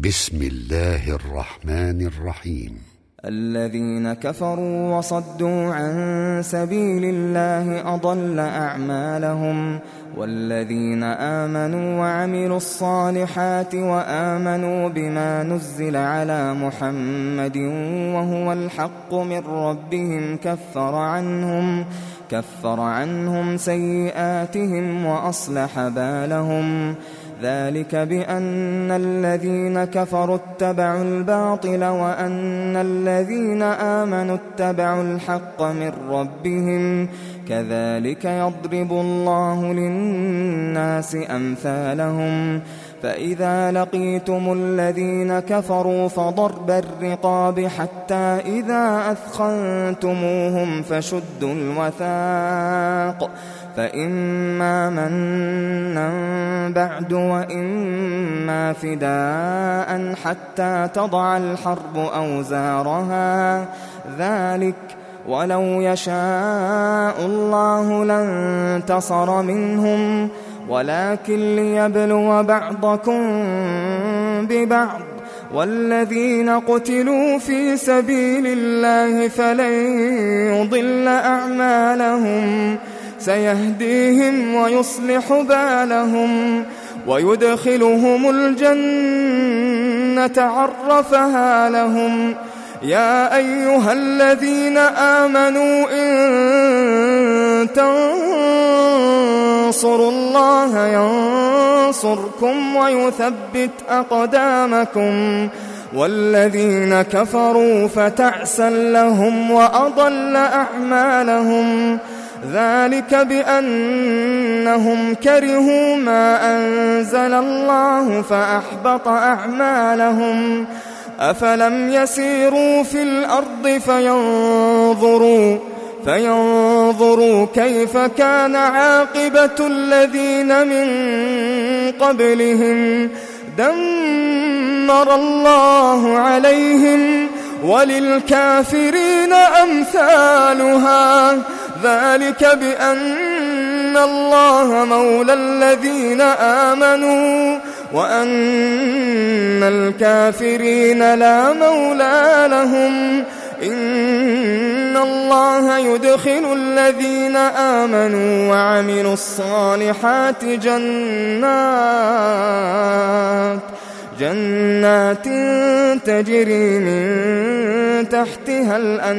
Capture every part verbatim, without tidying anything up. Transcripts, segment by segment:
بسم الله الرحمن الرحيم. الذين كفروا وصدوا عن سبيل الله أضل أعمالهم، والذين آمنوا وعملوا الصالحات وآمنوا بما نزل على محمد وهو الحق من ربهم كفر عنهم كفر عنهم سيئاتهم وأصلح بالهم. ذلك بأن الذين كفروا اتبعوا الباطل وأن الذين آمنوا اتبعوا الحق من ربهم، كذلك يضرب الله للناس أمثالهم. فإذا لقيتم الذين كفروا فضرب الرقاب حتى إذا أثخنتموهم فشدوا الوثاق، فإما منا بعد وإما فداء حتى تضع الحرب أوزارها، ذلك ولو يشاء الله لانتصر منهم ولكن ليبلو بعضكم ببعض. والذين قتلوا في سبيل الله فلن يضل أعمالهم، سيهديهم ويصلح بالهم ويدخلهم الجنة عرفها لهم. يا أيها الذين آمنوا إن تنصروا الله ينصركم ويثبت أقدامكم، والذين كفروا فتعسا لهم وأضل أعمالهم. ذلك بأنهم كرهوا ما أنزل الله فأحبط أعمالهم. أفلم يسيروا في الأرض فينظروا فينظروا كيف كان عاقبة الذين من قبلهم، دمر الله عليهم وللكافرين أمثالها. ذلك بأن الله مولى الذين آمنوا وأن الكافرين لا مولى لهم. إن الله يدخل الذين آمنوا وعملوا الصالحات جنات جنات تجري من تحتها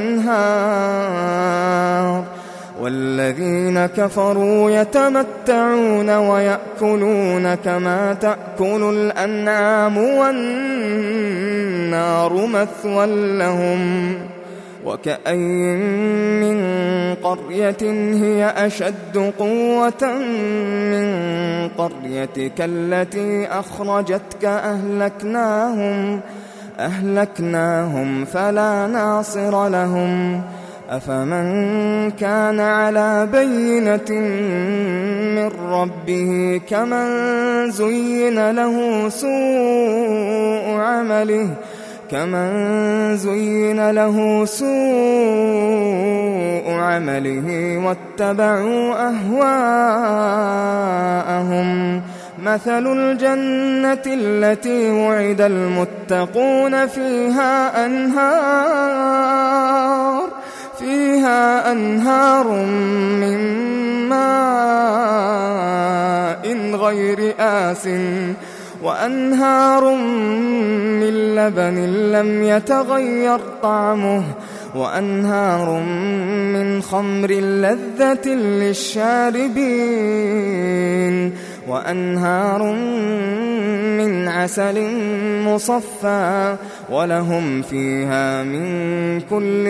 الأنهار، والذين كفروا يتمتعون ويأكلون كما تأكل الأنعام والنار مثوى لهم. وكأين من قرية هي أشد قوة من قريتك التي أخرجتك أهلكناهم أهلكناهم فلا ناصر لهم. أفمن كان على بينة من ربه كمن زين له سوء عمله كمن زين له سوء عمله واتبعوا أهواءهم. مثل الجنة التي وعد المتقون فيها أنهار فيها أنهار من ماء غير آسٍ وأنهار من لبن لم يتغير طعمه وأنهار من خمر لذة للشاربين وأنهار من عسل مصفى ولهم فيها من كل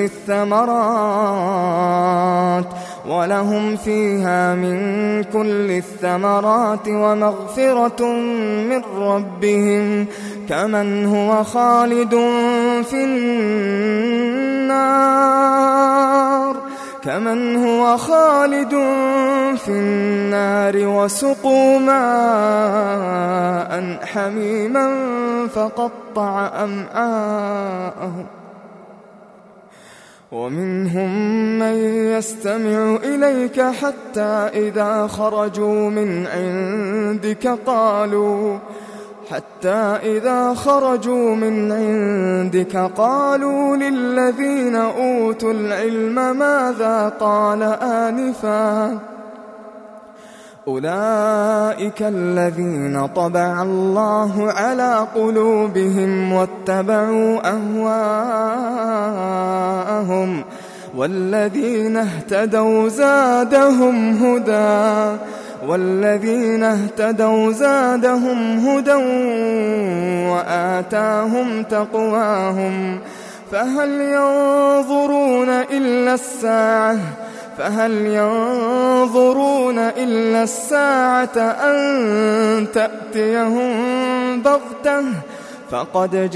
الثمرات ولهم فيها من كل الثمرات ومغفرة من ربهم كمن هو خالد في النار كمن هو خالد في النار وسقوا ماء حميما فقطع أمعاءهم. ومنهم من يستمع إليك حتى إذا خرجوا من عندك قالوا حتى إذا خرجوا من عندك قالوا للذين أوتوا العلم ماذا قال آنفا أولئك الذين طبع الله على قلوبهم واتبعوا أهواءهم والذين اهتدوا زادهم هدى والذين اهتدوا زادهم هدى وآتاهم تقواهم فهل ينظرون إلا الساعة فهل ينظرون إلا الساعة أن تأتيهم بغتة فقد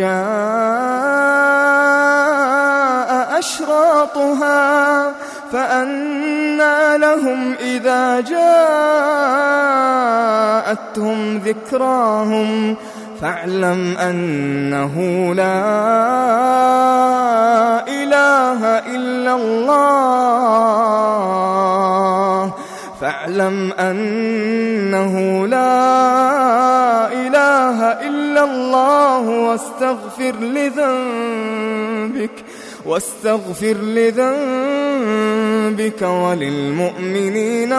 جاء أشراطها فأنى لهم إذا جاءتهم ذكراهم فاعلم أنه لا إله إلا الله فاعلم أنه لا إله إلا الله واستغفر لذنبك واستغفر لذنبك وللمؤمنين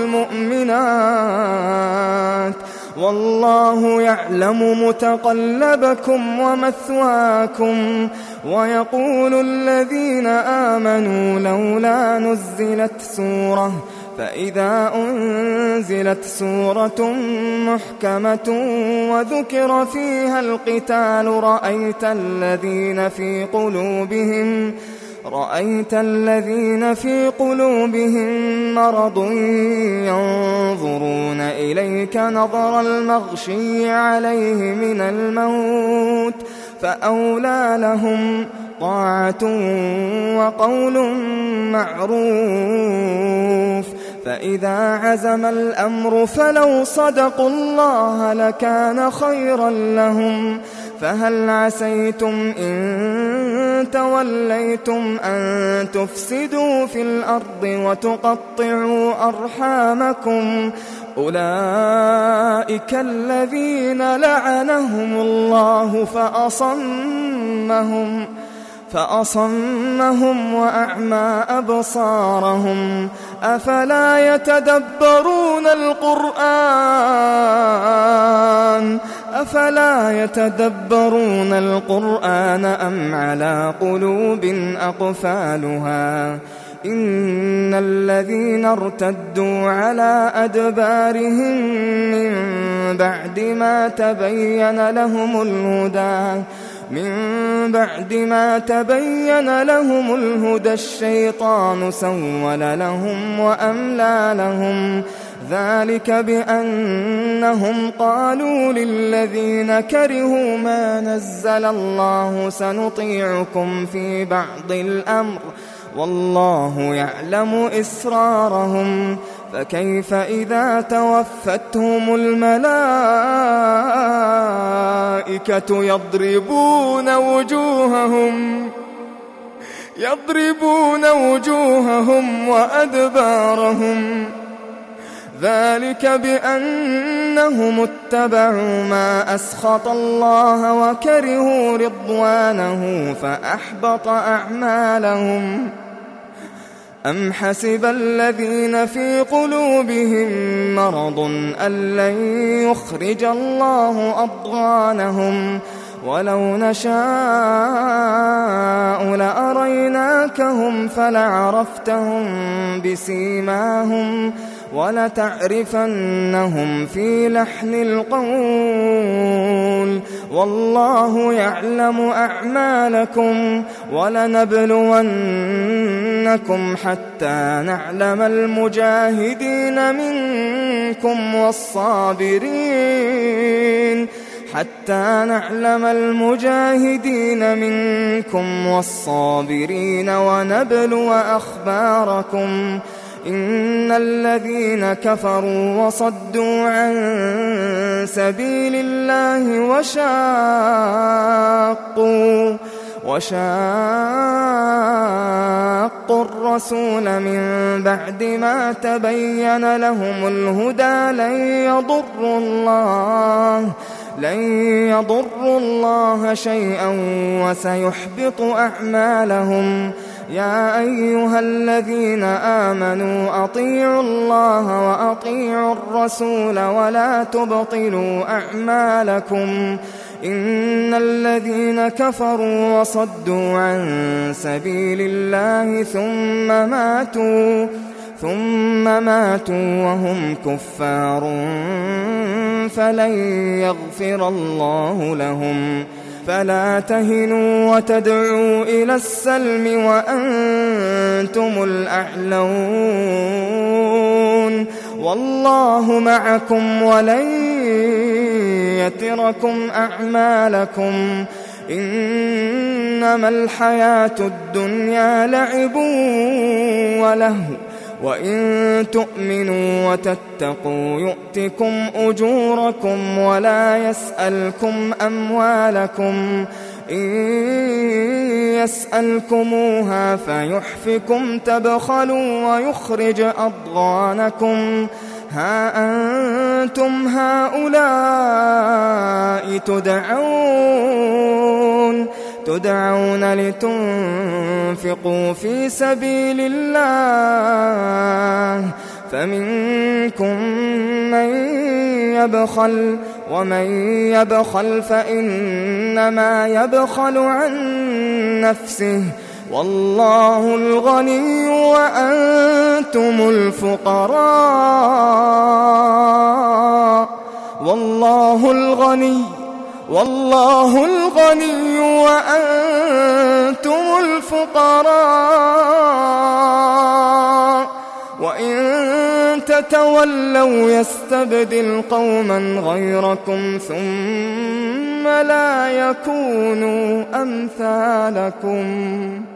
والمؤمنات والله يعلم متقلبكم ومثواكم ويقول الذين آمنوا لولا نزلت سورة فإذا أنزلت سورة محكمة وذكر فيها القتال رأيت الذين في قلوبهم رأيت الذين في قلوبهم مرض ينظرون إليك نظر المغشي عليه من الموت فأولى لهم طاعة وقول معروف فإذا عزم الأمر فلو صدقوا الله لكان خيرا لهم فهل عسيتم إن توليتم أن تفسدوا في الأرض وتقطعوا أرحامكم أولئك الذين لعنهم الله فأصمهم فأصمهم وأعمى أبصارهم أفلا يتدبرون القرآن أفلا يتدبرون القرآن أم على قلوب أقفالها إن الذين ارتدوا على أدبارهم من بعد ما تبين لهم الهدى من بعد ما تبين لهم الهدى الشيطان سول لهم وأملى لهم ذلك بأنهم قالوا للذين كرهوا ما نزل الله سنطيعكم في بعض الأمر والله يعلم إسرارهم فكيف إذا توفتهم الملائكة يضربون وجوههم يضربون وجوههم وأدبارهم ذلك بأنهم اتبعوا ما أسخط الله وكرهوا رضوانه فأحبط أعمالهم أم حسب الذين في قلوبهم مرض أن لن يخرج الله أضغانهم ولو نشاء لأريناكهم فلعرفتهم بسيماهم ولتعرفنهم في لحن القول والله يعلم أعمالكم ولنبلونكم حتى نعلم المجاهدين منكم والصابرين حتى نعلم المجاهدين منكم والصابرين ونبلو أخباركم إن الذين كفروا وصدوا عن سبيل الله وشاقوا وشاقوا الرسول من بعد ما تبين لهم الهدى لن يضروا الله لن يضروا الله شيئا وسيحبط أعمالهم. يا أيها الذين آمنوا أطيعوا الله وأطيعوا الرسول ولا تبطلوا أعمالكم. إن الذين كفروا وصدوا عن سبيل الله ثم ماتوا ثم ماتوا وهم كفار فلن يغفر الله لهم. فلا تهنوا وتدعوا إلى السلم وأنتم الأعلون والله معكم ولن يتركم أعمالكم. إنما الحياة الدنيا لعب ولهو وإن تؤمنوا وتتقوا يؤتكم أجوركم ولا يسألكم أموالكم. إن يسألكموها فيحفكم تبخلوا ويخرج أضغانكم. ها أنتم هؤلاء تدعون تدعون لتنفقوا في سبيل الله فمنكم من يبخل ومن يبخل فإنما يبخل عن نفسه والله الغني وأنتم الفقراء. والله الغني والله الغني وأنتم الفقراء. وإن تتولوا يستبدل قوما غيركم ثم لا يكونوا أمثالكم.